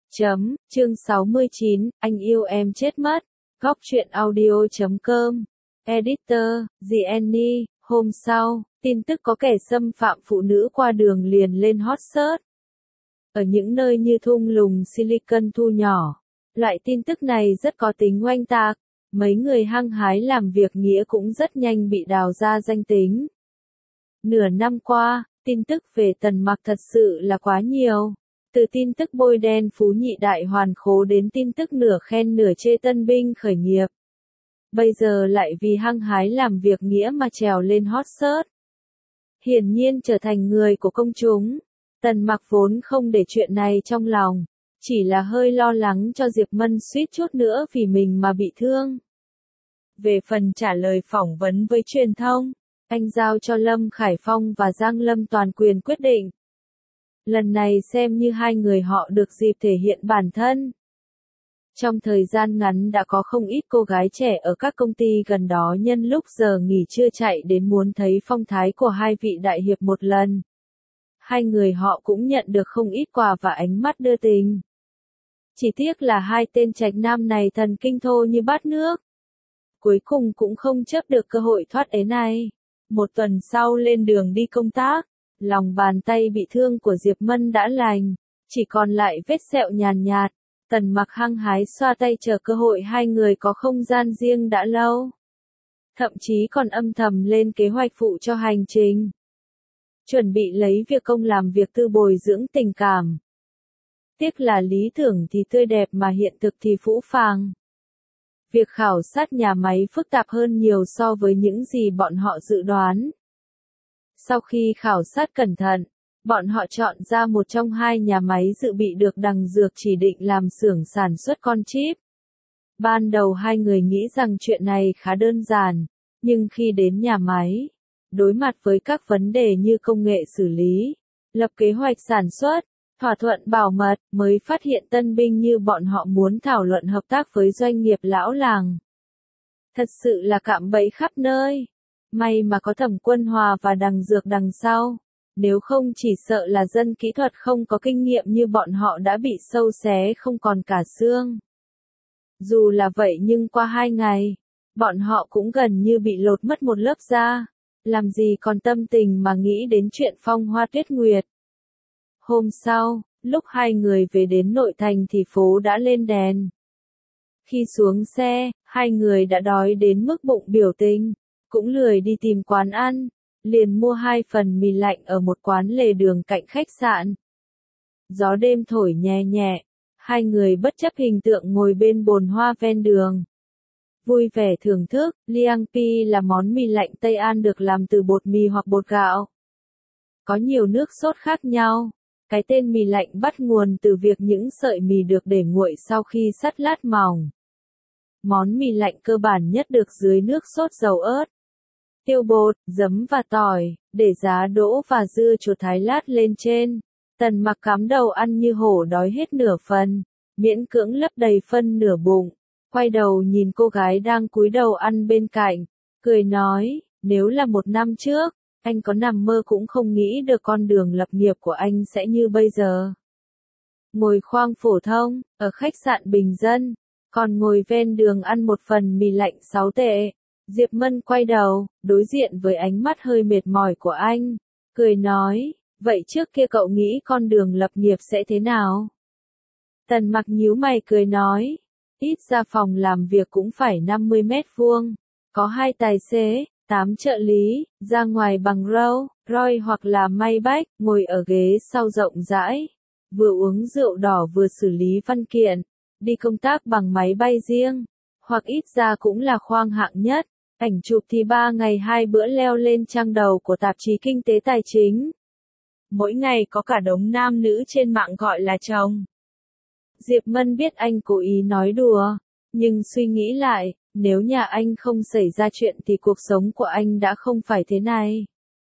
Chương 69, anh yêu em chết mất. Góc truyện audio.com. Editor, The Annie. Hôm sau, tin tức có kẻ xâm phạm phụ nữ qua đường liền lên hot search. Ở những nơi như thung lũng Silicon thu nhỏ, loại tin tức này rất có tính oanh tạc. Mấy người hăng hái làm việc nghĩa cũng rất nhanh bị đào ra danh tính. Nửa năm qua, tin tức về Tần Mặc thật sự là quá nhiều. Từ tin tức bôi đen Phú Nhị Đại hoàn khố đến tin tức nửa khen nửa chê tân binh khởi nghiệp. Bây giờ lại vì hăng hái làm việc nghĩa mà trèo lên hot search. Hiển nhiên trở thành người của công chúng. Tần Mặc vốn không để chuyện này trong lòng, chỉ là hơi lo lắng cho Diệp Mân suýt chút nữa vì mình mà bị thương. Về phần trả lời phỏng vấn với truyền thông, anh giao cho Lâm Khải Phong và Giang Lâm toàn quyền quyết định. Lần này xem như hai người họ được dịp thể hiện bản thân. Trong thời gian ngắn đã có không ít cô gái trẻ ở các công ty gần đó nhân lúc giờ nghỉ trưa chạy đến muốn thấy phong thái của hai vị đại hiệp một lần. Hai người họ cũng nhận được không ít quà và ánh mắt đưa tình. Chỉ tiếc là hai tên trạch nam này thần kinh thô như bát nước. Cuối cùng cũng không chấp được cơ hội thoát ế này. Một tuần sau lên đường đi công tác, lòng bàn tay bị thương của Diệp Mân đã lành, chỉ còn lại vết sẹo nhàn nhạt. Tần Mặc hăng hái xoa tay chờ cơ hội hai người có không gian riêng đã lâu. Thậm chí còn âm thầm lên kế hoạch phụ cho hành trình. Chuẩn bị lấy việc công làm việc tư bồi dưỡng tình cảm. Tiếc là lý tưởng thì tươi đẹp mà hiện thực thì phũ phàng. Việc khảo sát nhà máy phức tạp hơn nhiều so với những gì bọn họ dự đoán. Sau khi khảo sát cẩn thận, bọn họ chọn ra một trong hai nhà máy dự bị được Đằng Dược chỉ định làm xưởng sản xuất con chip. Ban đầu hai người nghĩ rằng chuyện này khá đơn giản, nhưng khi đến nhà máy, đối mặt với các vấn đề như công nghệ xử lý, lập kế hoạch sản xuất, thỏa thuận bảo mật, mới phát hiện tân binh như bọn họ muốn thảo luận hợp tác với doanh nghiệp lão làng. Thật sự là cạm bẫy khắp nơi. May mà có Thẩm Quân Hòa và Đằng Dược đằng sau. Nếu không chỉ sợ là dân kỹ thuật không có kinh nghiệm như bọn họ đã bị sâu xé không còn cả xương. Dù là vậy nhưng qua 2 ngày, bọn họ cũng gần như bị lột mất một lớp da. Làm gì còn tâm tình mà nghĩ đến chuyện phong hoa tuyết nguyệt. Hôm sau, lúc hai người về đến nội thành thì phố đã lên đèn. Khi xuống xe, hai người đã đói đến mức bụng biểu tình, cũng lười đi tìm quán ăn, liền mua 2 phần mì lạnh ở một quán lề đường cạnh khách sạn. Gió đêm thổi nhẹ nhẹ, hai người bất chấp hình tượng ngồi bên bồn hoa ven đường. Vui vẻ thưởng thức, Liang Pi là món mì lạnh Tây An được làm từ bột mì hoặc bột gạo. Có nhiều nước sốt khác nhau. Cái tên mì lạnh bắt nguồn từ việc những sợi mì được để nguội sau khi sắt lát mỏng. Món mì lạnh cơ bản nhất được dưới nước sốt dầu ớt, tiêu bột, giấm và tỏi, để giá đỗ và dưa chuột thái lát lên trên. Tần Mặc cắm đầu ăn như hổ đói hết nửa phần, miễn cưỡng lấp đầy phân nửa bụng, quay đầu nhìn cô gái đang cúi đầu ăn bên cạnh, cười nói, nếu là 1 năm trước, anh có nằm mơ cũng không nghĩ được con đường lập nghiệp của anh sẽ như bây giờ. Ngồi khoang phổ thông, ở khách sạn bình dân, còn ngồi ven đường ăn một phần mì lạnh 6 tệ. Diệp Mân quay đầu, đối diện với ánh mắt hơi mệt mỏi của anh, cười nói, vậy trước kia cậu nghĩ con đường lập nghiệp sẽ thế nào? Tần Mặc nhíu mày cười nói, ít ra phòng làm việc cũng phải 50 mét vuông, có 2 tài xế, 8 trợ lý, ra ngoài bằng Roy hoặc là Maybach, ngồi ở ghế sau rộng rãi, vừa uống rượu đỏ vừa xử lý văn kiện, đi công tác bằng máy bay riêng, hoặc ít ra cũng là khoang hạng nhất. Ảnh chụp thì 3 ngày 2 bữa leo lên trang đầu của tạp chí Kinh tế Tài chính. Mỗi ngày có cả đống nam nữ trên mạng gọi là chồng. Diệp Mân biết anh cố ý nói đùa, nhưng suy nghĩ lại, nếu nhà anh không xảy ra chuyện thì cuộc sống của anh đã không phải thế này.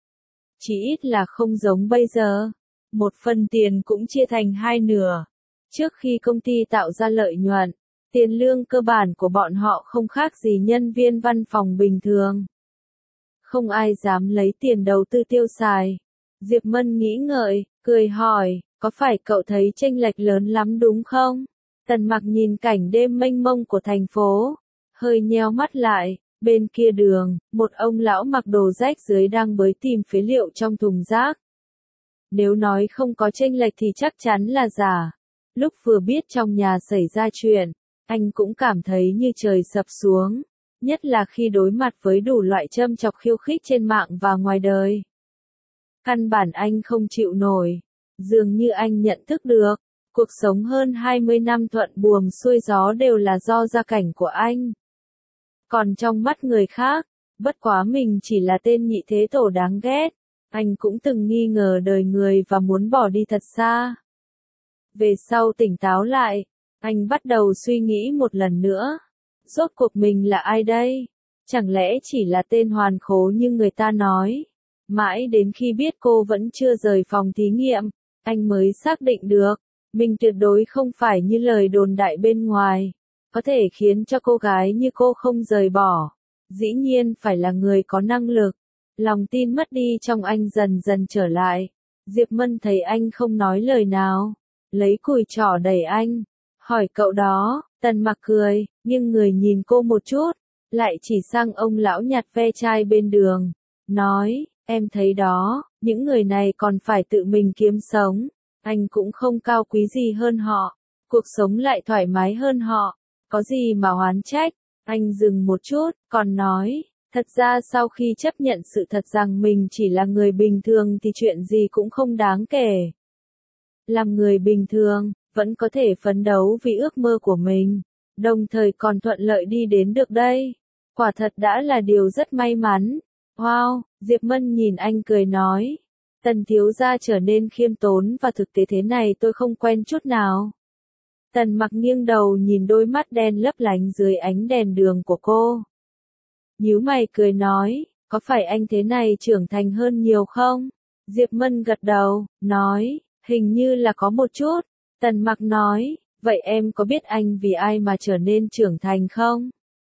Chỉ ít là không giống bây giờ. Một phần tiền cũng chia thành 2 nửa. Trước khi công ty tạo ra lợi nhuận, tiền lương cơ bản của bọn họ không khác gì nhân viên văn phòng bình thường. Không ai dám lấy tiền đầu tư tiêu xài. Diệp Mân nghĩ ngợi, cười hỏi, Có phải cậu thấy chênh lệch lớn lắm đúng không? Tần Mặc nhìn cảnh đêm mênh mông của thành phố, hơi nheo mắt lại. Bên kia đường, một ông lão mặc đồ rách rưới đang bới tìm phế liệu trong thùng rác. Nếu nói không có chênh lệch thì chắc chắn là giả. Lúc vừa biết trong nhà xảy ra chuyện, anh cũng cảm thấy như trời sập xuống, nhất là khi đối mặt với đủ loại châm chọc khiêu khích trên mạng và ngoài đời. Căn bản anh không chịu nổi, dường như anh nhận thức được, cuộc sống hơn 20 năm thuận buồm xuôi gió đều là do gia cảnh của anh. Còn trong mắt người khác, bất quá mình chỉ là tên nhị thế tổ đáng ghét, anh cũng từng nghi ngờ đời người và muốn bỏ đi thật xa. Về sau tỉnh táo lại, anh bắt đầu suy nghĩ một lần nữa. Rốt cuộc mình là ai đây? Chẳng lẽ chỉ là tên hoàn khố như người ta nói? Mãi đến khi biết cô vẫn chưa rời phòng thí nghiệm, anh mới xác định được, mình tuyệt đối không phải như lời đồn đại bên ngoài, có thể khiến cho cô gái như cô không rời bỏ. Dĩ nhiên phải là người có năng lực. Lòng tin mất đi trong anh dần dần trở lại. Diệp Mân thấy anh không nói lời nào, lấy cùi trỏ đẩy anh, hỏi cậu đó. Tần Mặc cười, nhưng người nhìn cô một chút, lại chỉ sang ông lão nhặt ve chai bên đường, nói, em thấy đó, những người này còn phải tự mình kiếm sống, anh cũng không cao quý gì hơn họ, cuộc sống lại thoải mái hơn họ, có gì mà oán trách. Anh dừng một chút, còn nói, thật ra sau khi chấp nhận sự thật rằng mình chỉ là người bình thường thì chuyện gì cũng không đáng kể. Làm người bình thường, vẫn có thể phấn đấu vì ước mơ của mình, đồng thời còn thuận lợi đi đến được đây. Quả thật đã là điều rất may mắn. Wow, Diệp Mân nhìn anh cười nói. Tần thiếu gia trở nên khiêm tốn và thực tế thế này tôi không quen chút nào. Tần Mặc nghiêng đầu nhìn đôi mắt đen lấp lánh dưới ánh đèn đường của cô. Nhíu mày cười nói, có phải anh thế này trưởng thành hơn nhiều không? Diệp Mân gật đầu, nói, hình như là có một chút. Tần Mặc nói, vậy em có biết anh vì ai mà trở nên trưởng thành không?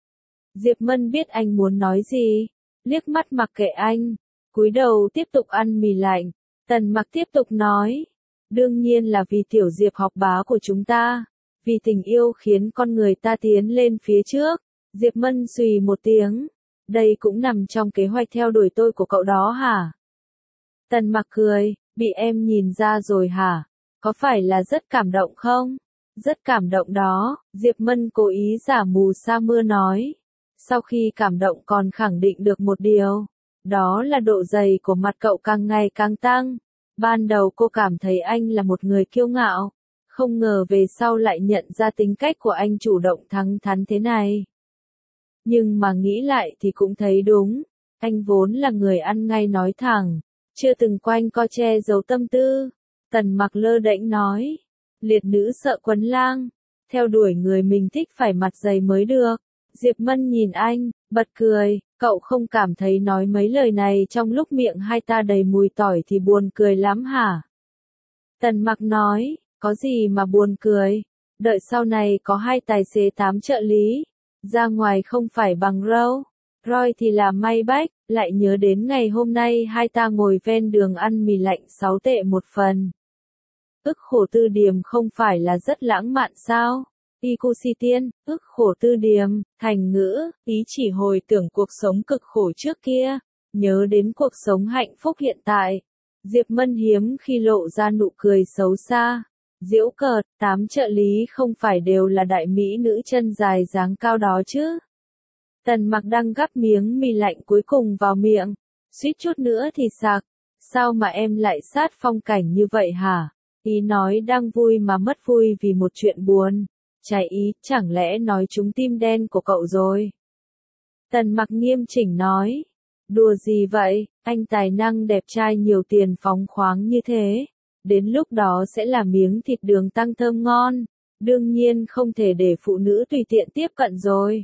Diệp Mân biết anh muốn nói gì, liếc mắt mặc kệ anh, cúi đầu tiếp tục ăn mì lạnh. Tần Mặc tiếp tục nói, đương nhiên là vì tiểu Diệp học bá của chúng ta, vì tình yêu khiến con người ta tiến lên phía trước. Diệp Mân xùy một tiếng, đây cũng nằm trong kế hoạch theo đuổi tôi của cậu đó hả? Tần Mặc cười, bị em nhìn ra rồi hả? Có phải là rất cảm động không? Rất cảm động đó, Diệp Mân cố ý giả mù sa mưa nói. Sau khi cảm động còn khẳng định được một điều, đó là độ dày của mặt cậu càng ngày càng tăng. Ban đầu cô cảm thấy anh là một người kiêu ngạo, không ngờ về sau lại nhận ra tính cách của anh chủ động thẳng thắn thế này. Nhưng mà nghĩ lại thì cũng thấy đúng, anh vốn là người ăn ngay nói thẳng, chưa từng quanh co che giấu tâm tư. Tần Mặc lơ đễnh nói, liệt nữ sợ quấn lang, theo đuổi người mình thích phải mặt dày mới được. Diệp Mân nhìn anh, bật cười, cậu không cảm thấy nói mấy lời này trong lúc miệng hai ta đầy mùi tỏi thì buồn cười lắm hả? Tần Mặc nói, có gì mà buồn cười, đợi sau này có hai tài xế 8 trợ lý, ra ngoài không phải bằng Rolls Royce thì là may bách, lại nhớ đến ngày hôm nay hai ta ngồi ven đường ăn mì lạnh 6 tệ một phần. Ức khổ tư điềm không phải là rất lãng mạn sao? Tiên, ức khổ tư điềm, thành ngữ, ý chỉ hồi tưởng cuộc sống cực khổ trước kia, nhớ đến cuộc sống hạnh phúc hiện tại. Diệp Mân hiếm khi lộ ra nụ cười xấu xa, giễu cợt, 8 trợ lý không phải đều là đại mỹ nữ chân dài dáng cao đó chứ. Tần Mặc đang gắp miếng mì lạnh cuối cùng vào miệng, suýt chút nữa thì sặc. Sao mà em lại sát phong cảnh như vậy hả? Ý nói đang vui mà mất vui vì một chuyện buồn. Trái ý, chẳng lẽ nói trúng tim đen của cậu rồi? Tần Mặc nghiêm chỉnh nói. Đùa gì vậy, anh tài năng đẹp trai nhiều tiền phóng khoáng như thế. Đến lúc đó sẽ là miếng thịt đường tăng thơm ngon. Đương nhiên không thể để phụ nữ tùy tiện tiếp cận rồi.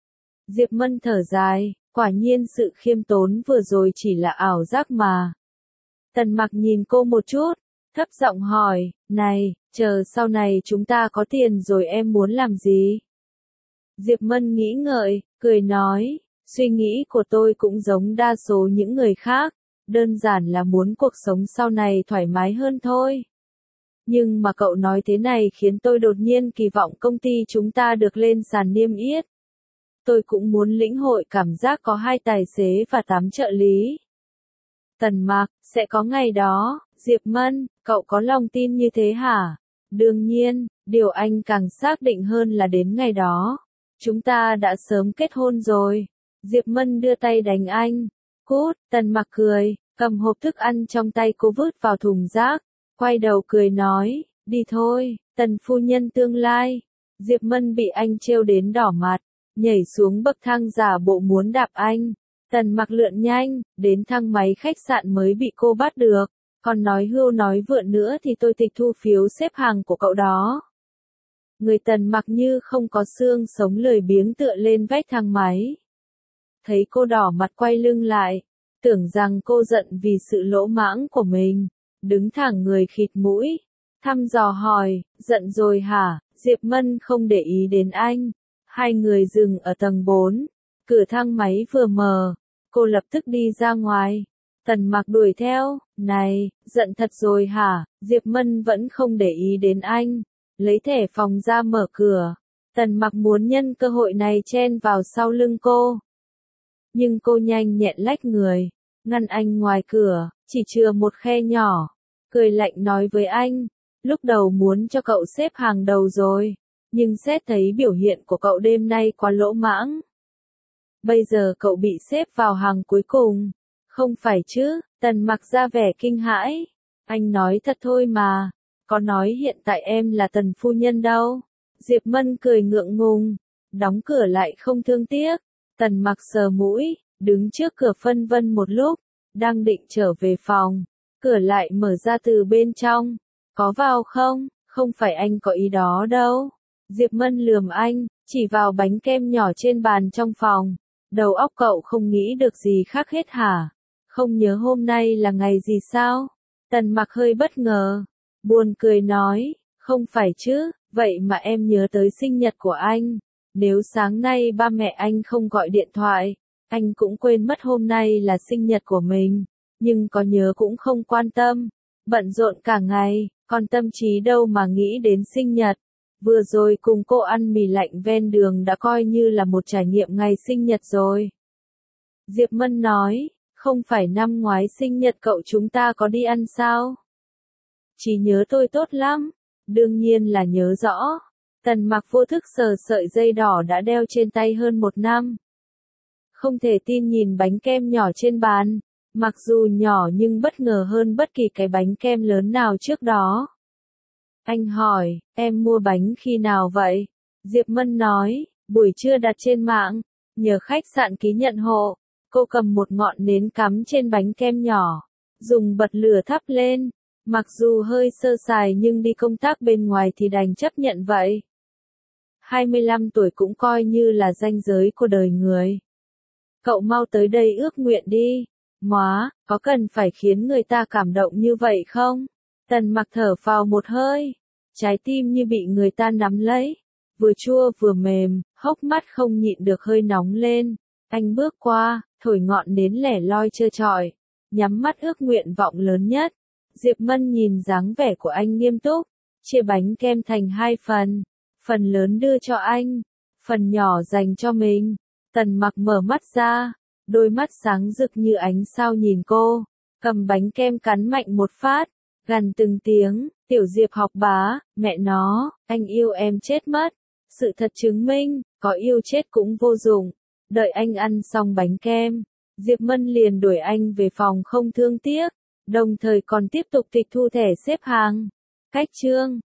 Diệp Mân thở dài, quả nhiên sự khiêm tốn vừa rồi chỉ là ảo giác mà. Tần Mặc nhìn cô một chút, thấp giọng hỏi, này, chờ sau này chúng ta có tiền rồi em muốn làm gì? Diệp Mân nghĩ ngợi, cười nói, suy nghĩ của tôi cũng giống đa số những người khác, đơn giản là muốn cuộc sống sau này thoải mái hơn thôi. Nhưng mà cậu nói thế này khiến tôi đột nhiên kỳ vọng công ty chúng ta được lên sàn niêm yết. Tôi cũng muốn lĩnh hội cảm giác có 2 tài xế và 8 trợ lý. Tần Mặc, sẽ có ngày đó. Diệp Mân, cậu có lòng tin như thế hả? Đương nhiên, điều anh càng xác định hơn là đến ngày đó. Chúng ta đã sớm kết hôn rồi. Diệp Mân đưa tay đánh anh. Cút, Tần Mặc cười, cầm hộp thức ăn trong tay cô vứt vào thùng rác. Quay đầu cười nói, đi thôi, Tần phu nhân tương lai. Diệp Mân bị anh trêu đến đỏ mặt, nhảy xuống bậc thang giả bộ muốn đạp anh. Tần Mặc lượn nhanh, đến thang máy khách sạn mới bị cô bắt được. Còn nói hưu nói vượn nữa thì tôi tịch thu phiếu xếp hàng của cậu đó. Người Tần Mặc như không có xương sống lười biếng tựa lên vách thang máy. Thấy cô đỏ mặt quay lưng lại, tưởng rằng cô giận vì sự lỗ mãng của mình, đứng thẳng người khịt mũi, thăm dò hỏi, giận rồi hả? Diệp Mân không để ý đến anh. Hai người dừng ở tầng 4, cửa thang máy vừa mở, cô lập tức đi ra ngoài. Tần Mặc đuổi theo, này, giận thật rồi hả? Diệp Mân vẫn không để ý đến anh, lấy thẻ phòng ra mở cửa. Tần Mặc muốn nhân cơ hội này chen vào sau lưng cô. Nhưng cô nhanh nhẹn lách người, ngăn anh ngoài cửa, chỉ chừa một khe nhỏ. Cười lạnh nói với anh, lúc đầu muốn cho cậu xếp hàng đầu rồi, nhưng xét thấy biểu hiện của cậu đêm nay quá lỗ mãng. Bây giờ cậu bị xếp vào hàng cuối cùng. Không phải chứ? Tần Mặc ra vẻ kinh hãi. Anh nói thật thôi mà, có nói hiện tại em là Tần phu nhân đâu. Diệp Mân cười ngượng ngùng, đóng cửa lại không thương tiếc. Tần Mặc sờ mũi, đứng trước cửa phân vân một lúc, đang định trở về phòng. Cửa lại mở ra từ bên trong. Có vào không? Không phải anh có ý đó đâu. Diệp Mân lườm anh, chỉ vào bánh kem nhỏ trên bàn trong phòng. Đầu óc cậu không nghĩ được gì khác hết hả? Không nhớ hôm nay là ngày gì sao? Tần Mặc hơi bất ngờ, buồn cười nói, không phải chứ, vậy mà em nhớ tới sinh nhật của anh. Nếu sáng nay ba mẹ anh không gọi điện thoại, anh cũng quên mất hôm nay là sinh nhật của mình, nhưng có nhớ cũng không quan tâm. Bận rộn cả ngày, còn tâm trí đâu mà nghĩ đến sinh nhật. Vừa rồi cùng cô ăn mì lạnh ven đường đã coi như là một trải nghiệm ngày sinh nhật rồi. Diệp Mân nói, không phải năm ngoái sinh nhật cậu chúng ta có đi ăn sao? Trí nhớ tôi tốt lắm, đương nhiên là nhớ rõ. Tần Mặc vô thức sờ sợi dây đỏ đã đeo trên tay hơn 1 năm. Không thể tin nhìn bánh kem nhỏ trên bàn, mặc dù nhỏ nhưng bất ngờ hơn bất kỳ cái bánh kem lớn nào trước đó. Anh hỏi, em mua bánh khi nào vậy? Diệp Mân nói, buổi trưa đặt trên mạng, nhờ khách sạn ký nhận hộ. Cô cầm một ngọn nến cắm trên bánh kem nhỏ, dùng bật lửa thắp lên. Mặc dù hơi sơ sài nhưng đi công tác bên ngoài thì đành chấp nhận vậy. 25 tuổi cũng coi như là ranh giới của đời người. Cậu mau tới đây ước nguyện đi. Móa, có cần phải khiến người ta cảm động như vậy không? Tần Mặc thở phào một hơi, trái tim như bị người ta nắm lấy, vừa chua vừa mềm, hốc mắt không nhịn được hơi nóng lên. Anh bước qua, thổi ngọn nến lẻ loi trơ trọi, nhắm mắt ước nguyện vọng lớn nhất. Diệp Mân nhìn dáng vẻ của anh nghiêm túc, chia bánh kem thành 2 phần, phần lớn đưa cho anh, phần nhỏ dành cho mình. Tần Mặc mở mắt ra, đôi mắt sáng rực như ánh sao nhìn cô, cầm bánh kem cắn mạnh một phát, gằn từng tiếng, tiểu Diệp học bá, mẹ nó, anh yêu em chết mất. Sự thật chứng minh, có yêu chết cũng vô dụng. Đợi anh ăn xong bánh kem, Diệp Mân liền đuổi anh về phòng không thương tiếc, đồng thời còn tiếp tục tịch thu thẻ xếp hàng. Cách chương